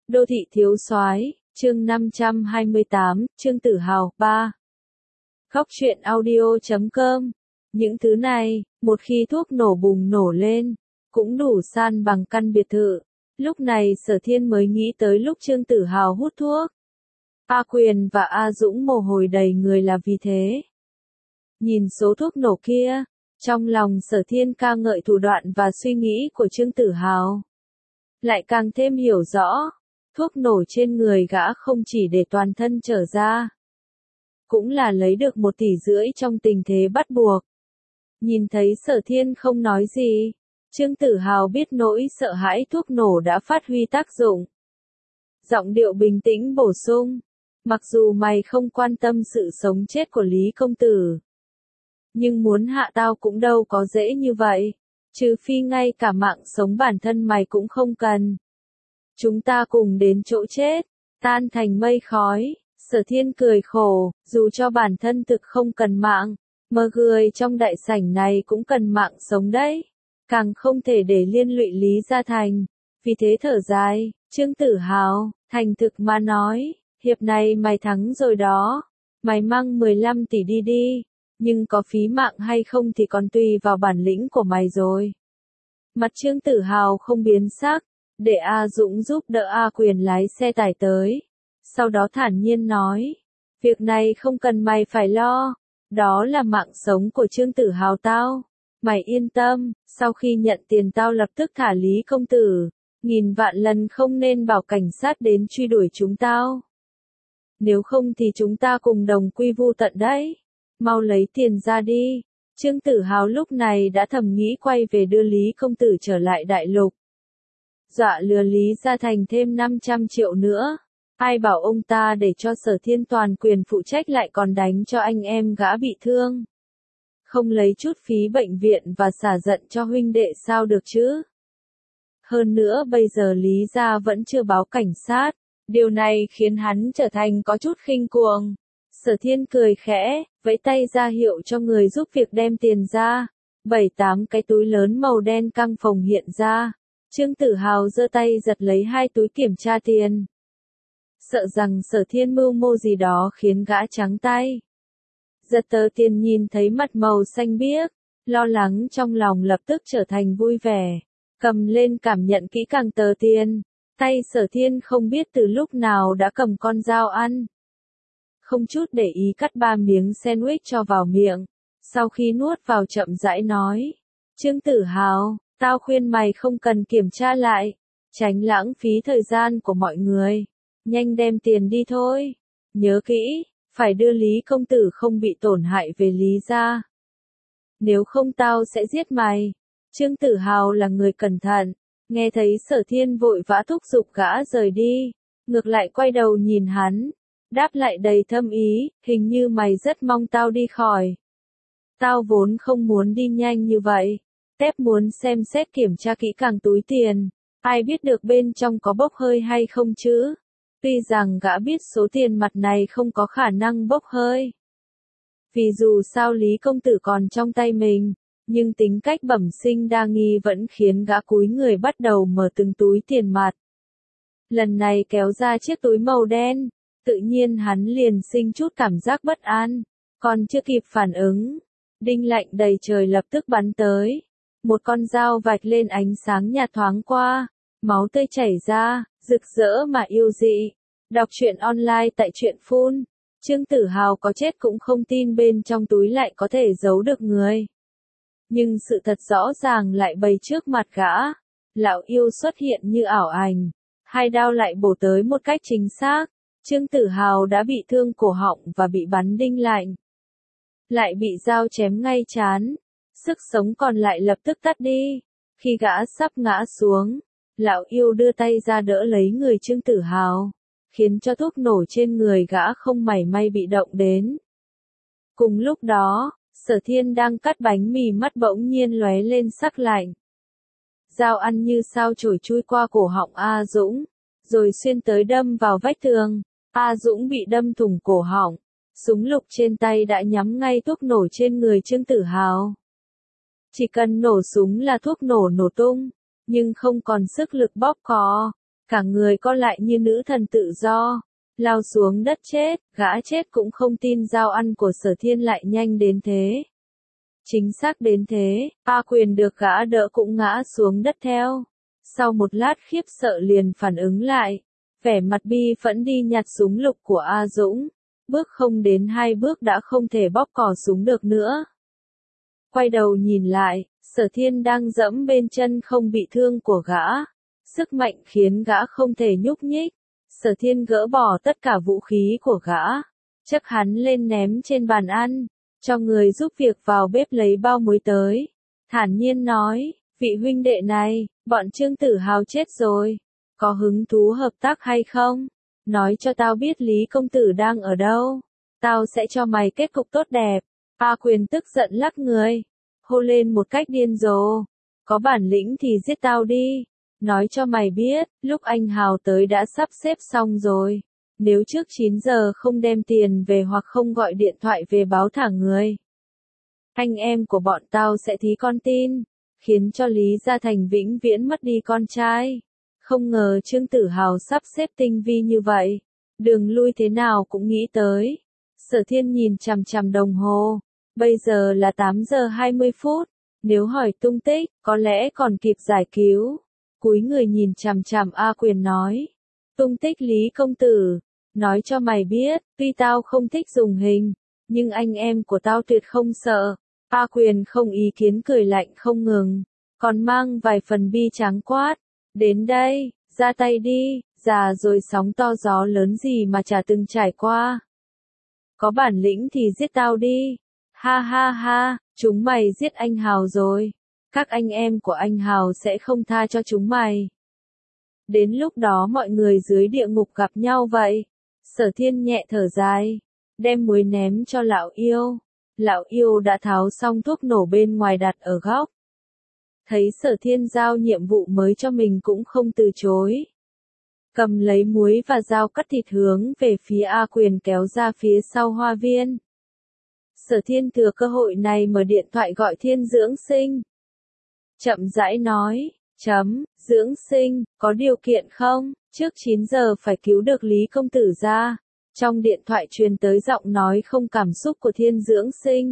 Đô thị thiếu soái, chương 528, Trương Tử Hào, 3. Góc truyện audio.com. Những thứ này, một khi thuốc nổ bùng nổ lên, cũng đủ san bằng căn biệt thự. Lúc này Sở Thiên mới nghĩ tới lúc Trương Tử Hào hút thuốc. A Quyền và A Dũng mồ hôi đầy người là vì thế. Nhìn số thuốc nổ kia, trong lòng Sở Thiên ca ngợi thủ đoạn và suy nghĩ của Trương Tử Hào. Lại càng thêm hiểu rõ, thuốc nổ trên người gã không chỉ để toàn thân trở ra, cũng là lấy được 1,5 tỷ trong tình thế bắt buộc. Nhìn thấy Sở Thiên không nói gì, Trương Tử Hào biết nỗi sợ hãi thuốc nổ đã phát huy tác dụng. Giọng điệu bình tĩnh bổ sung, mặc dù mày không quan tâm sự sống chết của Lý công tử, nhưng muốn hạ tao cũng đâu có dễ như vậy, trừ phi ngay cả mạng sống bản thân mày cũng không cần. Chúng ta cùng đến chỗ chết, tan thành mây khói. Sở Thiên cười khổ, dù cho bản thân thực không cần mạng, mà người trong đại sảnh này cũng cần mạng sống đấy. Càng không thể để liên lụy Lý Gia Thành. Vì thế thở dài, Trương Tử Hào, thành thực mà nói, hiệp này mày thắng rồi đó. Mày mang 15 tỷ đi đi, nhưng có phí mạng hay không thì còn tùy vào bản lĩnh của mày rồi. Mặt Trương Tử Hào không biến sắc, để A Dũng giúp đỡ A Quyền lái xe tải tới. Sau đó thản nhiên nói, việc này không cần mày phải lo, đó là mạng sống của Trương Tử Hào tao. Mày yên tâm, sau khi nhận tiền tao lập tức thả Lý công tử, 1000 vạn lần không nên bảo cảnh sát đến truy đuổi chúng tao. Nếu không thì chúng ta cùng đồng quy vu tận đấy. Mau lấy tiền ra đi. Trương Tử Hào lúc này đã thầm nghĩ quay về đưa Lý công tử trở lại đại lục. Dọa lừa Lý Gia Thành thêm 500 triệu nữa. Ai bảo ông ta để cho Sở Thiên toàn quyền phụ trách lại còn đánh cho anh em gã bị thương. Không lấy chút phí bệnh viện và xả giận cho huynh đệ sao được chứ. Hơn nữa bây giờ Lý Gia vẫn chưa báo cảnh sát. Điều này khiến hắn trở thành có chút khinh cuồng. Sở Thiên cười khẽ, vẫy tay ra hiệu cho người giúp việc đem tiền ra. 7-8 cái túi lớn màu đen căng phồng hiện ra. Trương Tử Hào giơ tay giật lấy 2 túi kiểm tra tiền. Sợ rằng Sở Thiên mưu mô gì đó khiến gã trắng tay. Giật tờ tiền nhìn thấy mặt màu xanh biếc, lo lắng trong lòng lập tức trở thành vui vẻ. Cầm lên cảm nhận kỹ càng tờ tiền. Tay Sở Thiên không biết từ lúc nào đã cầm con dao ăn. Không chút để ý cắt 3 miếng sandwich cho vào miệng. Sau khi nuốt vào chậm rãi nói. Trương Tử Hào, tao khuyên mày không cần kiểm tra lại. Tránh lãng phí thời gian của mọi người. Nhanh đem tiền đi thôi. Nhớ kỹ, phải đưa Lý công tử không bị tổn hại về Lý gia. Nếu không tao sẽ giết mày. Trương Tử Hào là người cẩn thận. Nghe thấy Sở Thiên vội vã thúc giục gã rời đi. Ngược lại quay đầu nhìn hắn. Đáp lại đầy thâm ý, hình như mày rất mong tao đi khỏi. Tao vốn không muốn đi nhanh như vậy. Tép muốn xem xét kiểm tra kỹ càng túi tiền. Ai biết được bên trong có bốc hơi hay không chứ. Tuy rằng gã biết số tiền mặt này không có khả năng bốc hơi. Vì dù sao Lý công tử còn trong tay mình, nhưng tính cách bẩm sinh đa nghi vẫn khiến gã cúi người bắt đầu mở từng túi tiền mặt. Lần này kéo ra chiếc túi màu đen, tự nhiên hắn liền sinh chút cảm giác bất an, còn chưa kịp phản ứng. Đinh lạnh đầy trời lập tức bắn tới. Một con dao vạch lên ánh sáng nhạt thoáng qua, máu tươi chảy ra, rực rỡ mà yêu dị. Đọc truyện online tại truyện Phun. Trương Tử Hào có chết cũng không tin bên trong túi lại có thể giấu được người. Nhưng sự thật rõ ràng lại bày trước mặt gã. Lão yêu xuất hiện như ảo ảnh. 2 đao lại bổ tới một cách chính xác. Trương Tử Hào đã bị thương cổ họng và bị bắn đinh lạnh. Lại bị dao chém ngay trán. Sức sống còn lại lập tức tắt đi. Khi gã sắp ngã xuống, lão yêu đưa tay ra đỡ lấy người Trương Tử Hào, khiến cho thuốc nổ trên người gã không mảy may bị động đến. Cùng lúc đó, Sở Thiên đang cắt bánh mì mắt bỗng nhiên lóe lên sắc lạnh. Dao ăn như sao chổi chui qua cổ họng A Dũng, rồi xuyên tới đâm vào vách tường. A Dũng bị đâm thủng cổ họng, súng lục trên tay đã nhắm ngay thuốc nổ trên người Trương Tử Hào. Chỉ cần nổ súng là thuốc nổ nổ tung, nhưng không còn sức lực bóp cò. cả người co lại như nữ thần tự do, lao xuống đất chết, gã chết cũng không tin dao ăn của Sở Thiên lại nhanh đến thế. Chính xác đến thế, A Quyền được gã đỡ cũng ngã xuống đất theo. Sau một lát khiếp sợ liền phản ứng lại, vẻ mặt bi phẫn đi nhặt súng lục của A Dũng, bước không đến 2 bước đã không thể bóp cò súng được nữa. Quay đầu nhìn lại, Sở Thiên đang dẫm bên chân không bị thương của gã, sức mạnh khiến gã không thể nhúc nhích. Sở Thiên gỡ bỏ tất cả vũ khí của gã, chất hắn lên ném trên bàn ăn, cho người giúp việc vào bếp lấy bao muối tới. Thản nhiên nói, vị huynh đệ này, bọn Trương Tử Hào chết rồi, có hứng thú hợp tác hay không? Nói cho tao biết Lý công tử đang ở đâu, tao sẽ cho mày kết cục tốt đẹp. A Quyền tức giận lắc người, hô lên một cách điên rồ, có bản lĩnh thì giết tao đi. Nói cho mày biết, lúc anh Hào tới đã sắp xếp xong rồi. Nếu trước 9 giờ không đem tiền về hoặc không gọi điện thoại về báo thả người, anh em của bọn tao sẽ thí con tin, khiến cho Lý Gia Thành vĩnh viễn mất đi con trai. Không ngờ Trương Tử Hào sắp xếp tinh vi như vậy, đường lui thế nào cũng nghĩ tới. Sở Thiên nhìn chằm chằm đồng hồ, bây giờ là 8 giờ 20 phút, nếu hỏi tung tích, có lẽ còn kịp giải cứu. Cúi người nhìn chằm chằm A Quyền nói, tung tích Lý công tử, nói cho mày biết, tuy tao không thích dùng hình, nhưng anh em của tao tuyệt không sợ. A Quyền không ý kiến cười lạnh không ngừng, còn mang vài phần bi tráng quát, đến đây, ra tay đi, già rồi sóng to gió lớn gì mà chả từng trải qua. Có bản lĩnh thì giết tao đi, ha ha ha, chúng mày giết anh Hào rồi. Các anh em của anh Hào sẽ không tha cho chúng mày. Đến lúc đó mọi người dưới địa ngục gặp nhau vậy. Sở Thiên nhẹ thở dài, đem muối ném cho lão yêu. Lão yêu đã tháo xong thuốc nổ bên ngoài đặt ở góc. Thấy Sở Thiên giao nhiệm vụ mới cho mình cũng không từ chối. Cầm lấy muối và dao cắt thịt hướng về phía A Quyền kéo ra phía sau hoa viên. Sở Thiên thừa cơ hội này mở điện thoại gọi Thiên Dưỡng Sinh. Chậm rãi nói, Dưỡng Sinh, có điều kiện không? Trước 9 giờ phải cứu được Lý công tử ra. Trong điện thoại truyền tới giọng nói không cảm xúc của Thiên Dưỡng Sinh.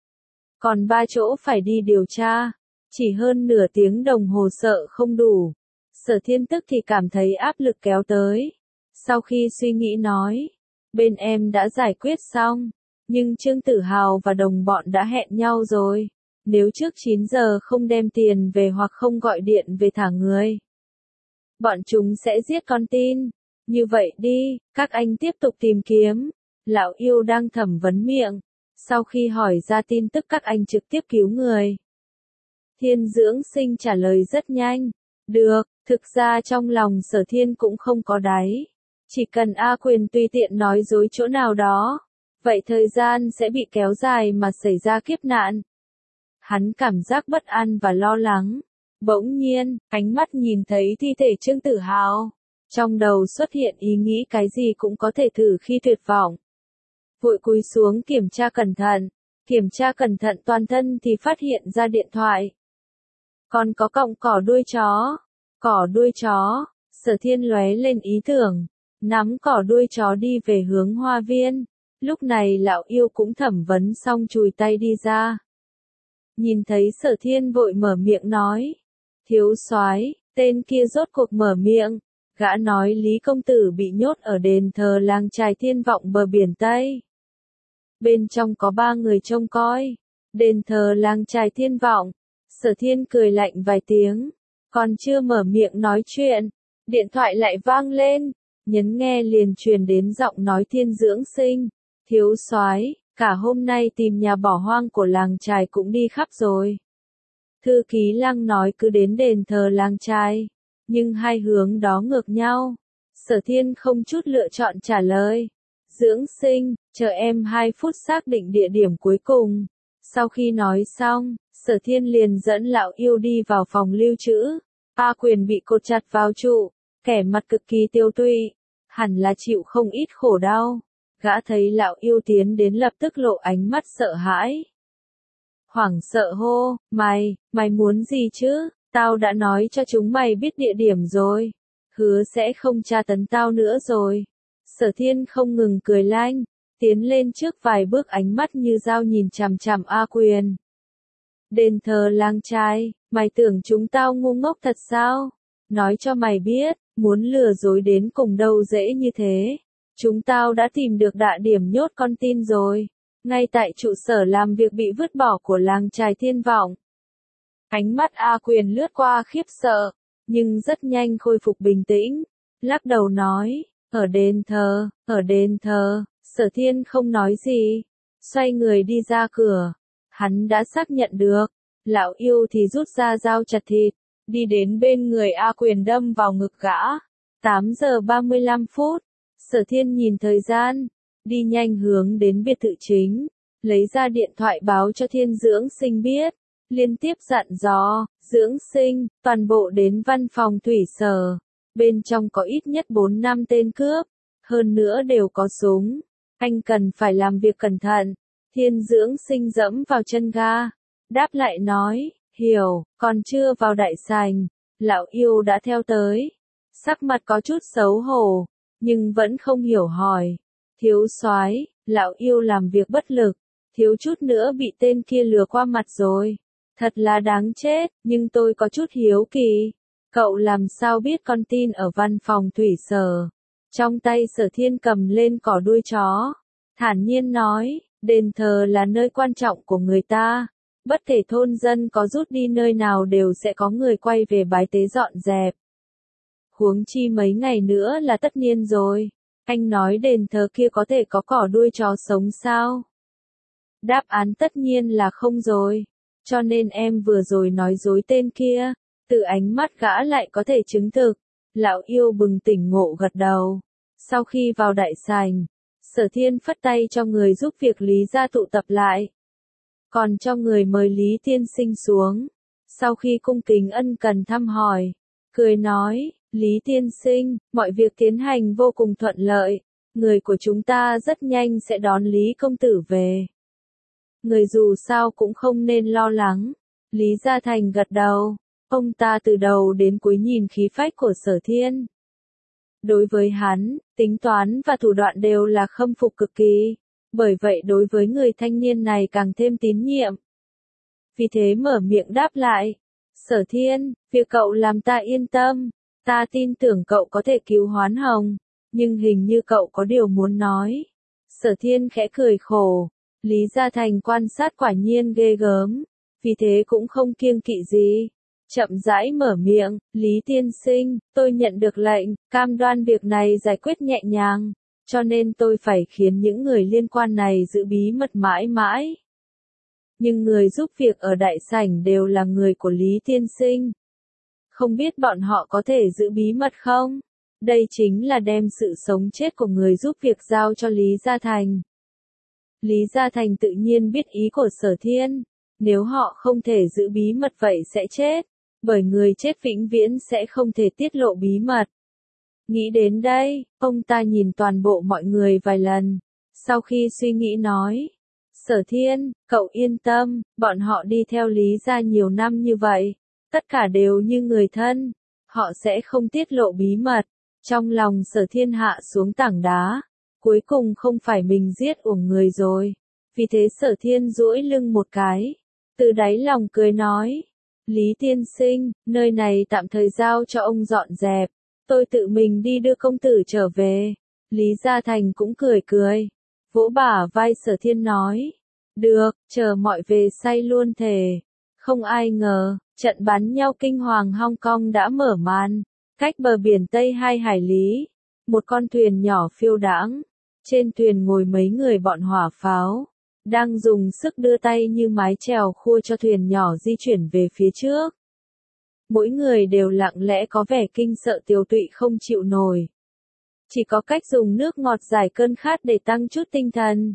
Còn 3 chỗ phải đi điều tra. Chỉ hơn nửa tiếng đồng hồ sợ không đủ. Sở Thiên tức thì cảm thấy áp lực kéo tới. Sau khi suy nghĩ nói, bên em đã giải quyết xong. Nhưng Trương Tử Hào và đồng bọn đã hẹn nhau rồi. Nếu trước 9 giờ không đem tiền về hoặc không gọi điện về thả người, bọn chúng sẽ giết con tin. Như vậy đi, các anh tiếp tục tìm kiếm. Lão yêu đang thẩm vấn miệng. Sau khi hỏi ra tin tức các anh trực tiếp cứu người. Thiên Dưỡng Sinh trả lời rất nhanh. Được, thực ra trong lòng Sở Thiên cũng không có đáy. Chỉ cần A Quyền tùy tiện nói dối chỗ nào đó, vậy thời gian sẽ bị kéo dài mà xảy ra kiếp nạn. Hắn cảm giác bất an và lo lắng. Bỗng nhiên, ánh mắt nhìn thấy thi thể Trương Tử Hào. Trong đầu xuất hiện ý nghĩ cái gì cũng có thể thử khi tuyệt vọng. Vội cúi xuống kiểm tra cẩn thận toàn thân thì phát hiện ra điện thoại. Còn có cọng cỏ đuôi chó, Sở Thiên lóe lên ý tưởng, nắm cỏ đuôi chó đi về hướng hoa viên. Lúc này lão yêu cũng thẩm vấn xong chùi tay đi ra. Nhìn thấy Sở Thiên vội mở miệng nói, thiếu soái, tên kia rốt cuộc mở miệng. Gã nói Lý công tử bị nhốt ở đền thờ làng Trài Thiên Vọng bờ biển Tây. Bên trong có 3 người trông coi. Đền thờ làng Trài Thiên Vọng. Sở Thiên cười lạnh vài tiếng. Còn chưa mở miệng nói chuyện, điện thoại lại vang lên. Nhấn nghe liền truyền đến giọng nói Thiên Dưỡng Sinh. Thiếu soái, cả hôm nay tìm nhà bỏ hoang của làng Trài cũng đi khắp rồi. Thư ký Lăng nói cứ đến đền thờ làng Trài. Nhưng hai hướng đó ngược nhau. Sở Thiên không chút lựa chọn trả lời. Dưỡng Sinh, chờ em 2 phút xác định địa điểm cuối cùng. Sau khi nói xong, Sở Thiên liền dẫn lão yêu đi vào phòng lưu trữ. A Quyền bị cột chặt vào trụ, kẻ mặt cực kỳ tiêu tụy, hẳn là chịu không ít khổ đau. Gã thấy lão yêu tiến đến lập tức lộ ánh mắt sợ hãi. Hoảng sợ hô, mày muốn gì chứ? Tao đã nói cho chúng mày biết địa điểm rồi. hứa sẽ không tra tấn tao nữa rồi. Sở Thiên không ngừng cười lanh, tiến lên trước vài bước, ánh mắt như dao nhìn chằm chằm A Quyền. Đền thờ lang trai, mày tưởng chúng tao ngu ngốc thật sao? Nói cho mày biết, muốn lừa dối đến cùng đâu dễ như thế. Chúng tao đã tìm được địa điểm nhốt con tin rồi. Ngay tại trụ sở làm việc bị vứt bỏ của lang trai Thiên Vọng. Ánh mắt A Quyền lướt qua khiếp sợ, nhưng rất nhanh khôi phục bình tĩnh. Lắc đầu nói, ở đền thờ, Sở Thiên không nói gì. Xoay người đi ra cửa. Hắn đã xác nhận được. Lão yêu thì rút ra dao chặt thịt. Đi đến bên người A Quyền đâm vào ngực gã. 8 giờ 35 phút. Sở Thiên nhìn thời gian. Đi nhanh hướng đến biệt thự chính. Lấy ra điện thoại báo cho Thiên Dưỡng Sinh biết. Liên tiếp dặn dò, Dưỡng Sinh, toàn bộ đến văn phòng thủy sở. Bên trong có ít nhất 4-5 tên cướp. Hơn nữa đều có súng. Anh cần phải làm việc cẩn thận. Thiên Dưỡng Sinh dẫm vào chân ga. Đáp lại nói, hiểu, còn chưa vào đại sảnh. Lão yêu đã theo tới. Sắc mặt có chút xấu hổ, nhưng vẫn không hiểu hỏi. Thiếu soái, lão yêu làm việc bất lực. Thiếu chút nữa bị tên kia lừa qua mặt rồi. Thật là đáng chết, nhưng tôi có chút hiếu kỳ. Cậu làm sao biết con tin ở văn phòng thủy sở? Trong tay Sở Thiên cầm lên cỏ đuôi chó. Thản nhiên nói, đền thờ là nơi quan trọng của người ta. Bất kể thôn dân có rút đi nơi nào đều sẽ có người quay về bái tế dọn dẹp. Huống chi mấy ngày nữa là tất niên rồi. Anh nói đền thờ kia có thể có cỏ đuôi chó sống sao? Đáp án tất nhiên là không rồi. Cho nên em vừa rồi nói dối tên kia. Từ ánh mắt gã lại có thể chứng thực. Lão yêu bừng tỉnh ngộ gật đầu. Sau khi vào đại sảnh, Sở Thiên phất tay cho người giúp việc Lý gia tụ tập lại. Còn cho người mời Lý tiên sinh xuống. Sau khi cung kính ân cần thăm hỏi, cười nói, Lý tiên sinh, mọi việc tiến hành vô cùng thuận lợi. Người của chúng ta rất nhanh sẽ đón Lý công tử về. Người dù sao cũng không nên lo lắng. Lý Gia Thành gật đầu. Ông ta từ đầu đến cuối nhìn khí phách của Sở Thiên. Đối với hắn, tính toán và thủ đoạn đều là khâm phục cực kỳ. Bởi vậy đối với người thanh niên này càng thêm tín nhiệm. Vì thế mở miệng đáp lại. Sở Thiên, việc cậu làm ta yên tâm. Ta tin tưởng cậu có thể cứu Hoán Hồng. Nhưng hình như cậu có điều muốn nói. Sở Thiên khẽ cười khổ. Lý Gia Thành quan sát quả nhiên ghê gớm. Vì thế cũng không kiêng kỵ gì. Chậm rãi mở miệng, Lý tiên sinh, tôi nhận được lệnh, cam đoan việc này giải quyết nhẹ nhàng, cho nên tôi phải khiến những người liên quan này giữ bí mật mãi mãi. Nhưng người giúp việc ở đại sảnh đều là người của Lý tiên sinh. Không biết bọn họ có thể giữ bí mật không? Đây chính là đem sự sống chết của người giúp việc giao cho Lý Gia Thành. Lý Gia Thành tự nhiên biết ý của Sở Thiên. Nếu họ không thể giữ bí mật vậy sẽ chết. Bởi người chết vĩnh viễn sẽ không thể tiết lộ bí mật. Nghĩ đến đây, ông ta nhìn toàn bộ mọi người vài lần. Sau khi suy nghĩ nói. Sở Thiên, cậu yên tâm, bọn họ đi theo Lý gia nhiều năm như vậy. Tất cả đều như người thân. Họ sẽ không tiết lộ bí mật. Trong lòng Sở Thiên hạ xuống tảng đá. Cuối cùng không phải mình giết uổng người rồi. Vì thế Sở Thiên duỗi lưng một cái. Từ đáy lòng cười nói. Lý tiên sinh, nơi này tạm thời giao cho ông dọn dẹp. Tôi tự mình đi đưa công tử trở về. Lý Gia Thành cũng cười cười. Vỗ bả vai Sở Thiên nói. Được, chờ mọi về say luôn thề. Không ai ngờ, trận bắn nhau kinh hoàng Hong Kong đã mở màn. Cách bờ biển Tây 2 hải lý. Một con thuyền nhỏ phiêu đãng. Trên thuyền ngồi mấy người bọn hỏa pháo. Đang dùng sức đưa tay như mái chèo khua cho thuyền nhỏ di chuyển về phía trước. Mỗi người đều lặng lẽ có vẻ kinh sợ tiều tụy không chịu nổi. Chỉ có cách dùng nước ngọt giải cơn khát để tăng chút tinh thần.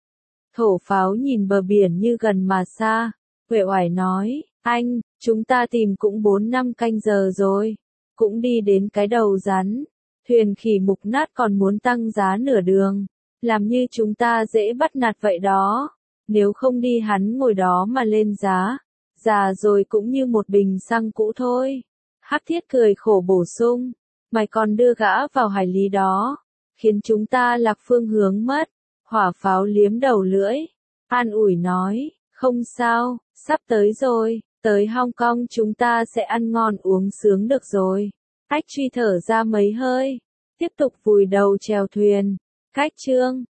Thổ pháo nhìn bờ biển như gần mà xa. Uể oải nói, anh, chúng ta tìm cũng 4-5 canh giờ rồi. Cũng đi đến cái đầu rắn. Thuyền khỉ mục nát còn muốn tăng giá nửa đường. Làm như chúng ta dễ bắt nạt vậy đó. Nếu không đi hắn ngồi đó mà lên giá. Già rồi cũng như một bình xăng cũ thôi. Hắc Thiết cười khổ bổ sung. Mày còn đưa gã vào hải lý đó, khiến chúng ta lạc phương hướng mất. Hỏa pháo liếm đầu lưỡi, an ủi nói, không sao, sắp tới rồi, tới Hong Kong chúng ta sẽ ăn ngon uống sướng được rồi. Ách Truy thở ra mấy hơi, tiếp tục vùi đầu chèo thuyền. Khách Trương